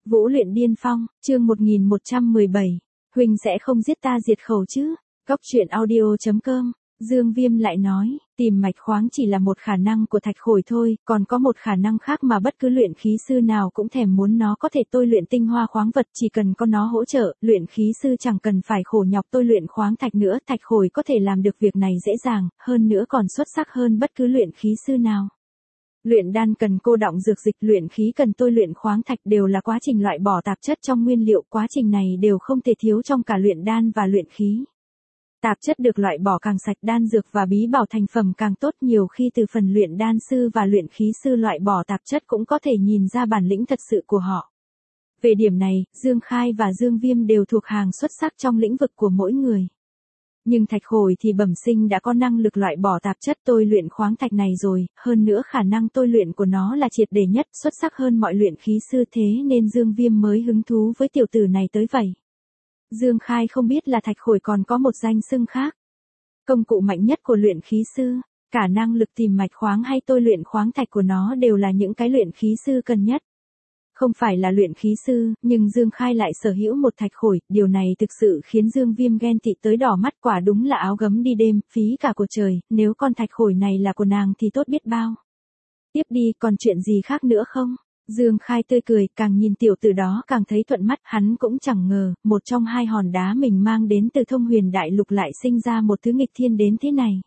Vũ luyện điên phong, chương 1117. Huynh sẽ không giết ta diệt khẩu chứ? Góc truyện audio.com. Dương Viêm lại nói, tìm mạch khoáng chỉ là một khả năng của thạch khổi thôi, còn có một khả năng khác mà bất cứ luyện khí sư nào cũng thèm muốn, nó có thể tôi luyện tinh hoa khoáng vật, chỉ cần có nó hỗ trợ, luyện khí sư chẳng cần phải khổ nhọc tôi luyện khoáng thạch nữa, thạch khổi có thể làm được việc này dễ dàng, hơn nữa còn xuất sắc hơn bất cứ luyện khí sư nào. Luyện đan cần cô đọng dược dịch, luyện khí cần tôi luyện khoáng thạch đều là quá trình loại bỏ tạp chất trong nguyên liệu, quá trình này đều không thể thiếu trong cả luyện đan và luyện khí. Tạp chất được loại bỏ càng sạch, đan dược và bí bảo thành phẩm càng tốt, nhiều khi từ phần luyện đan sư và luyện khí sư loại bỏ tạp chất cũng có thể nhìn ra bản lĩnh thật sự của họ. Về điểm này, Dương Khai và Dương Viêm đều thuộc hàng xuất sắc trong lĩnh vực của mỗi người. Nhưng thạch khổi thì bẩm sinh đã có năng lực loại bỏ tạp chất tôi luyện khoáng thạch này rồi, hơn nữa khả năng tôi luyện của nó là triệt để nhất, xuất sắc hơn mọi luyện khí sư, thế nên Dương Viêm mới hứng thú với tiểu tử này tới vậy. Dương Khai không biết là thạch khổi còn có một danh xưng khác. Công cụ mạnh nhất của luyện khí sư, cả năng lực tìm mạch khoáng hay tôi luyện khoáng thạch của nó đều là những cái luyện khí sư cần nhất. Không phải là luyện khí sư, nhưng Dương Khai lại sở hữu một thạch khổi, điều này thực sự khiến Dương Viêm ghen tị tới đỏ mắt, quả đúng là áo gấm đi đêm, phí cả của trời, nếu con thạch khổi này là của nàng thì tốt biết bao. Tiếp đi, còn chuyện gì khác nữa không? Dương Khai tươi cười, càng nhìn tiểu tử đó càng thấy thuận mắt, hắn cũng chẳng ngờ, một trong hai hòn đá mình mang đến từ Thông Huyền Đại Lục lại sinh ra một thứ nghịch thiên đến thế này.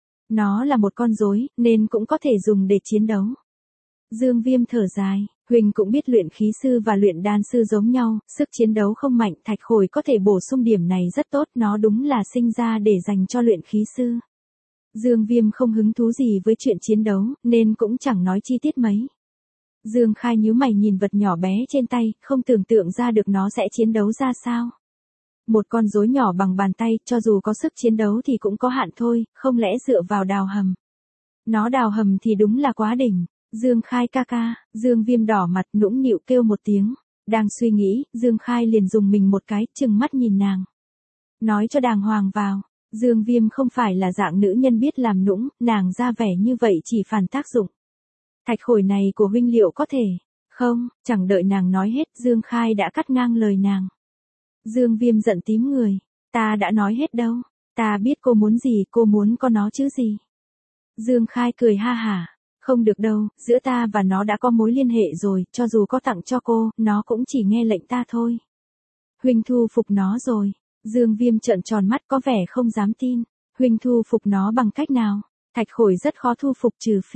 Nó là một con rối, nên cũng có thể dùng để chiến đấu. Dương Viêm thở dài, Huỳnh cũng biết luyện khí sư và luyện đan sư giống nhau, sức chiến đấu không mạnh, thạch khổi có thể bổ sung điểm này rất tốt, nó đúng là sinh ra để dành cho luyện khí sư. Dương Viêm không hứng thú gì với chuyện chiến đấu, nên cũng chẳng nói chi tiết mấy. Dương Khai nhíu mày nhìn vật nhỏ bé trên tay, không tưởng tượng ra được nó sẽ chiến đấu ra sao. Một con rối nhỏ bằng bàn tay, cho dù có sức chiến đấu thì cũng có hạn thôi, không lẽ dựa vào đào hầm. Nó đào hầm thì đúng là quá đỉnh. Dương Khai ca ca, Dương Viêm đỏ mặt nũng nịu kêu một tiếng. Đang suy nghĩ, Dương Khai liền dùng mình một cái, trừng mắt nhìn nàng. Nói cho đàng hoàng vào. Dương Viêm không phải là dạng nữ nhân biết làm nũng, nàng ra vẻ như vậy chỉ phản tác dụng. Thạch khổi này của huynh liệu có thể? Không, chẳng đợi nàng nói hết, Dương Khai đã cắt ngang lời nàng. Dương Viêm giận tím người. Ta đã nói hết đâu. Ta biết cô muốn gì, cô muốn có nó chứ gì. Dương Khai cười ha hả. Không được đâu, giữa ta và nó đã có mối liên hệ rồi, cho dù có tặng cho cô, nó cũng chỉ nghe lệnh ta thôi. Huynh thu phục nó rồi. Dương Viêm trợn tròn mắt có vẻ không dám tin. Huynh thu phục nó bằng cách nào? Thạch khổi rất khó thu phục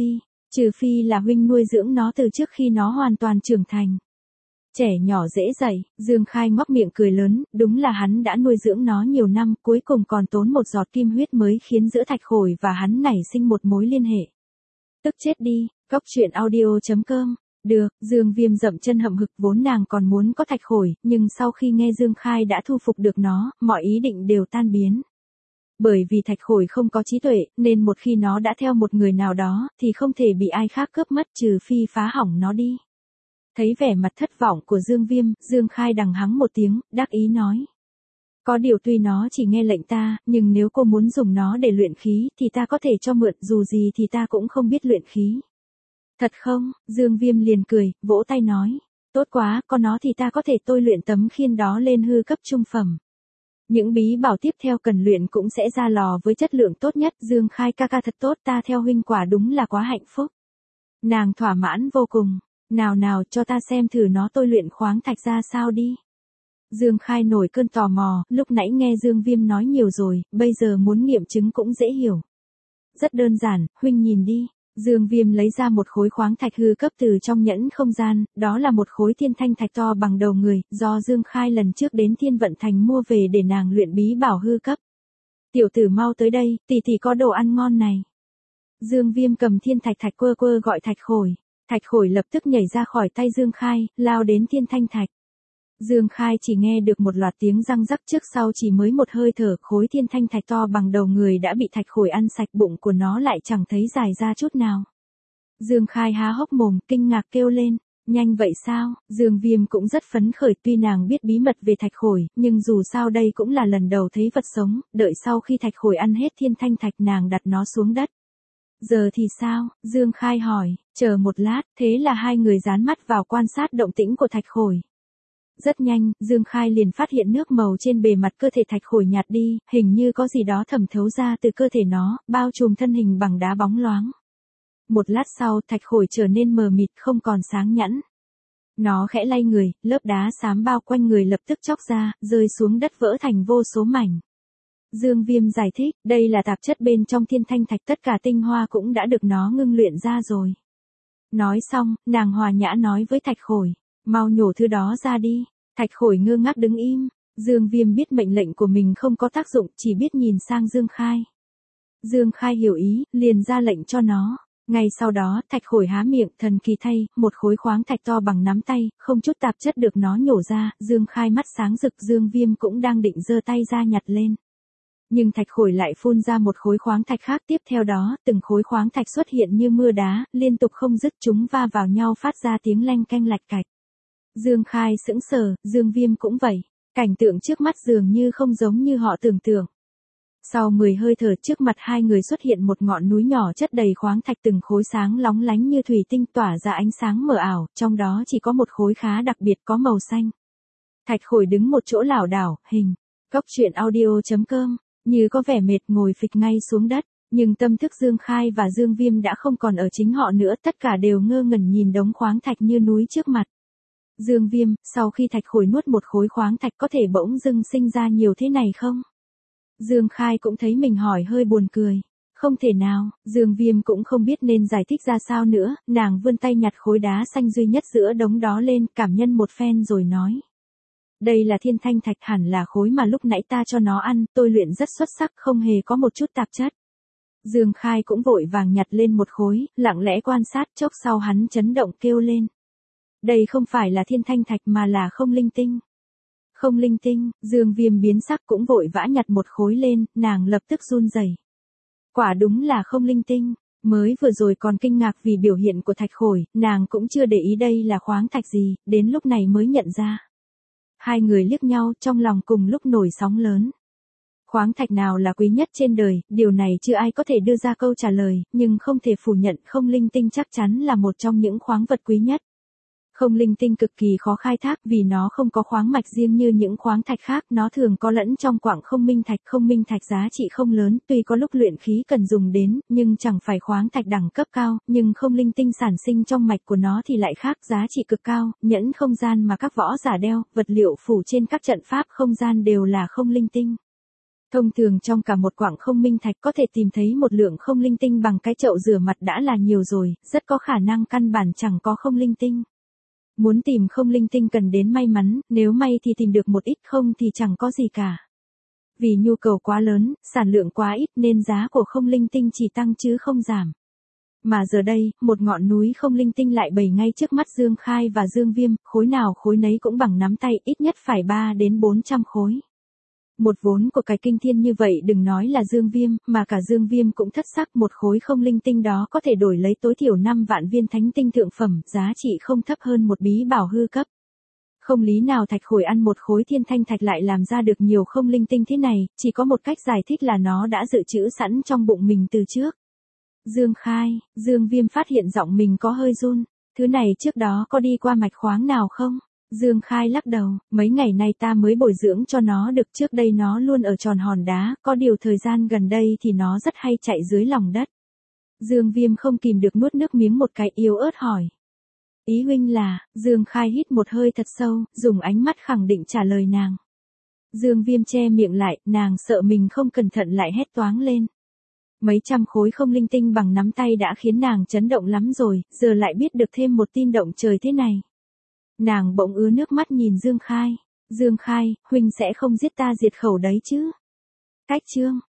trừ phi là huynh nuôi dưỡng nó từ trước khi nó hoàn toàn trưởng thành. Trẻ nhỏ dễ dạy, Dương Khai ngoác miệng cười lớn, đúng là hắn đã nuôi dưỡng nó nhiều năm, cuối cùng còn tốn một giọt kim huyết mới khiến giữa thạch khổi và hắn nảy sinh một mối liên hệ. Tức chết đi, góc truyện audio.com. Được, Dương Viêm dậm chân hậm hực, vốn nàng còn muốn có thạch khổi, nhưng sau khi nghe Dương Khai đã thu phục được nó, mọi ý định đều tan biến. Bởi vì thạch khổi không có trí tuệ, nên một khi nó đã theo một người nào đó, thì không thể bị ai khác cướp mất trừ phi phá hỏng nó đi. Thấy vẻ mặt thất vọng của Dương Viêm, Dương Khai đằng hắng một tiếng, đắc ý nói. Có điều tuy nó chỉ nghe lệnh ta, nhưng nếu cô muốn dùng nó để luyện khí, thì ta có thể cho mượn, dù gì thì ta cũng không biết luyện khí. Thật không? Dương Viêm liền cười, vỗ tay nói. Tốt quá, có nó thì ta có thể tôi luyện tấm khiên đó lên hư cấp trung phẩm. Những bí bảo tiếp theo cần luyện cũng sẽ ra lò với chất lượng tốt nhất. Dương Khai ca ca thật tốt, ta theo huynh quả đúng là quá hạnh phúc. Nàng thỏa mãn vô cùng. Nào cho ta xem thử nó tôi luyện khoáng thạch ra sao đi. Dương Khai nổi cơn tò mò, lúc nãy nghe Dương Viêm nói nhiều rồi, bây giờ muốn nghiệm chứng cũng dễ hiểu. Rất đơn giản, huynh nhìn đi. Dương Viêm lấy ra một khối khoáng thạch hư cấp từ trong nhẫn không gian, đó là một khối thiên thanh thạch to bằng đầu người, do Dương Khai lần trước đến Thiên Vận Thành mua về để nàng luyện bí bảo hư cấp. Tiểu tử mau tới đây, tỷ tỷ có đồ ăn ngon này. Dương Viêm cầm thiên thạch thạch quơ gọi thạch khổi. Thạch khổi lập tức nhảy ra khỏi tay Dương Khai, lao đến thiên thanh thạch. Dương Khai chỉ nghe được một loạt tiếng răng rắc, trước sau chỉ mới một hơi thở, khối thiên thanh thạch to bằng đầu người đã bị thạch khổi ăn sạch, bụng của nó lại chẳng thấy dài ra chút nào. Dương Khai há hốc mồm, kinh ngạc kêu lên, nhanh vậy sao? Dương Viêm cũng rất phấn khởi, tuy nàng biết bí mật về thạch khổi, nhưng dù sao đây cũng là lần đầu thấy vật sống, đợi sau khi thạch khổi ăn hết thiên thanh thạch nàng đặt nó xuống đất. Giờ thì sao? Dương Khai hỏi, chờ một lát, thế là hai người dán mắt vào quan sát động tĩnh của thạch khổi. Rất nhanh, Dương Khai liền phát hiện nước màu trên bề mặt cơ thể thạch khổi nhạt đi, hình như có gì đó thẩm thấu ra từ cơ thể nó, bao trùm thân hình bằng đá bóng loáng. Một lát sau, thạch khổi trở nên mờ mịt không còn sáng nhẵn. Nó khẽ lay người, lớp đá xám bao quanh người lập tức chóc ra, rơi xuống đất vỡ thành vô số mảnh. Dương Viêm giải thích, đây là tạp chất bên trong thiên thanh thạch, tất cả tinh hoa cũng đã được nó ngưng luyện ra rồi. Nói xong, nàng hòa nhã nói với thạch khổi, mau nhổ thứ đó ra đi. Thạch khổi ngơ ngác đứng im. Dương Viêm biết mệnh lệnh của mình không có tác dụng, chỉ biết nhìn sang Dương Khai. Dương Khai hiểu ý, liền ra lệnh cho nó. Ngay sau đó, thạch khổi há miệng, thần kỳ thay, một khối khoáng thạch to bằng nắm tay, không chút tạp chất được nó nhổ ra. Dương Khai mắt sáng rực, Dương Viêm cũng đang định giơ tay ra nhặt lên. Nhưng thạch khổi lại phun ra một khối khoáng thạch khác, tiếp theo đó, từng khối khoáng thạch xuất hiện như mưa đá, liên tục không dứt, chúng va vào nhau phát ra tiếng leng keng lạch cạch. Dương Khai sững sờ, Dương Viêm cũng vậy. Cảnh tượng trước mắt dường như không giống như họ tưởng tượng. Sau 10 hơi thở, trước mặt hai người xuất hiện một ngọn núi nhỏ chất đầy khoáng thạch, từng khối sáng lóng lánh như thủy tinh tỏa ra ánh sáng mờ ảo, trong đó chỉ có một khối khá đặc biệt có màu xanh. Thạch khổi đứng một chỗ lảo đảo, hình. Góc truyện audio.com, như có vẻ mệt ngồi phịch ngay xuống đất, nhưng tâm thức Dương Khai và Dương Viêm đã không còn ở chính họ nữa, tất cả đều ngơ ngẩn nhìn đống khoáng thạch như núi trước mặt. Dương Viêm, sau khi thạch khổi nuốt một khối khoáng thạch có thể bỗng dưng sinh ra nhiều thế này không? Dương Khai cũng thấy mình hỏi hơi buồn cười. Không thể nào, Dương Viêm cũng không biết nên giải thích ra sao nữa, nàng vươn tay nhặt khối đá xanh duy nhất giữa đống đó lên, cảm nhận một phen rồi nói. Đây là thiên thanh thạch, hẳn là khối mà lúc nãy ta cho nó ăn, tôi luyện rất xuất sắc, không hề có một chút tạp chất. Dương Khai cũng vội vàng nhặt lên một khối, lặng lẽ quan sát, chốc sau hắn chấn động kêu lên. Đây không phải là thiên thanh thạch mà là không linh tinh. Không linh tinh, Dương Viêm biến sắc cũng vội vã nhặt một khối lên, nàng lập tức run rẩy. Quả đúng là không linh tinh, mới vừa rồi còn kinh ngạc vì biểu hiện của thạch khổi, nàng cũng chưa để ý đây là khoáng thạch gì, đến lúc này mới nhận ra. Hai người liếc nhau, trong lòng cùng lúc nổi sóng lớn. Khoáng thạch nào là quý nhất trên đời, điều này chưa ai có thể đưa ra câu trả lời, nhưng không thể phủ nhận không linh tinh chắc chắn là một trong những khoáng vật quý nhất. Không linh tinh cực kỳ khó khai thác vì nó không có khoáng mạch riêng như những khoáng thạch khác, nó thường có lẫn trong quặng không minh thạch. Không minh thạch giá trị không lớn, tuy có lúc luyện khí cần dùng đến, nhưng chẳng phải khoáng thạch đẳng cấp cao, nhưng không linh tinh sản sinh trong mạch của nó thì lại khác, giá trị cực cao, nhẫn không gian mà các võ giả đeo, vật liệu phủ trên các trận pháp không gian đều là không linh tinh. Thông thường trong cả một quặng không minh thạch có thể tìm thấy một lượng không linh tinh bằng cái chậu rửa mặt đã là nhiều rồi, rất có khả năng căn bản chẳng có không linh tinh. Muốn tìm không linh tinh cần đến may mắn, nếu may thì tìm được một ít, không thì chẳng có gì cả. Vì nhu cầu quá lớn, sản lượng quá ít nên giá của không linh tinh chỉ tăng chứ không giảm. Mà giờ đây, một ngọn núi không linh tinh lại bày ngay trước mắt Dương Khai và Dương Viêm, khối nào khối nấy cũng bằng nắm tay, ít nhất phải 3 đến 400 khối. Một vốn của cái kinh thiên như vậy đừng nói là Dương Viêm, mà cả Dương Viêm cũng thất sắc, một khối không linh tinh đó có thể đổi lấy tối thiểu 5 vạn viên thánh tinh thượng phẩm, giá trị không thấp hơn một bí bảo hư cấp. Không lý nào thạch khổi ăn một khối thiên thanh thạch lại làm ra được nhiều không linh tinh thế này, chỉ có một cách giải thích là nó đã dự trữ sẵn trong bụng mình từ trước. Dương Khai, Dương Viêm phát hiện giọng mình có hơi run, thứ này trước đó có đi qua mạch khoáng nào không? Dương Khai lắc đầu, mấy ngày nay ta mới bồi dưỡng cho nó được, trước đây nó luôn ở tròn hòn đá, có điều thời gian gần đây thì nó rất hay chạy dưới lòng đất. Dương Viêm không kìm được nuốt nước miếng một cái, yếu ớt hỏi. Ý huynh là, Dương Khai hít một hơi thật sâu, dùng ánh mắt khẳng định trả lời nàng. Dương Viêm che miệng lại, nàng sợ mình không cẩn thận lại hét toáng lên. Mấy trăm khối không linh tinh bằng nắm tay đã khiến nàng chấn động lắm rồi, giờ lại biết được thêm một tin động trời thế này. Nàng bỗng ứa nước mắt nhìn Dương Khai. Dương Khai, huynh sẽ không giết ta diệt khẩu đấy chứ? Cách chương.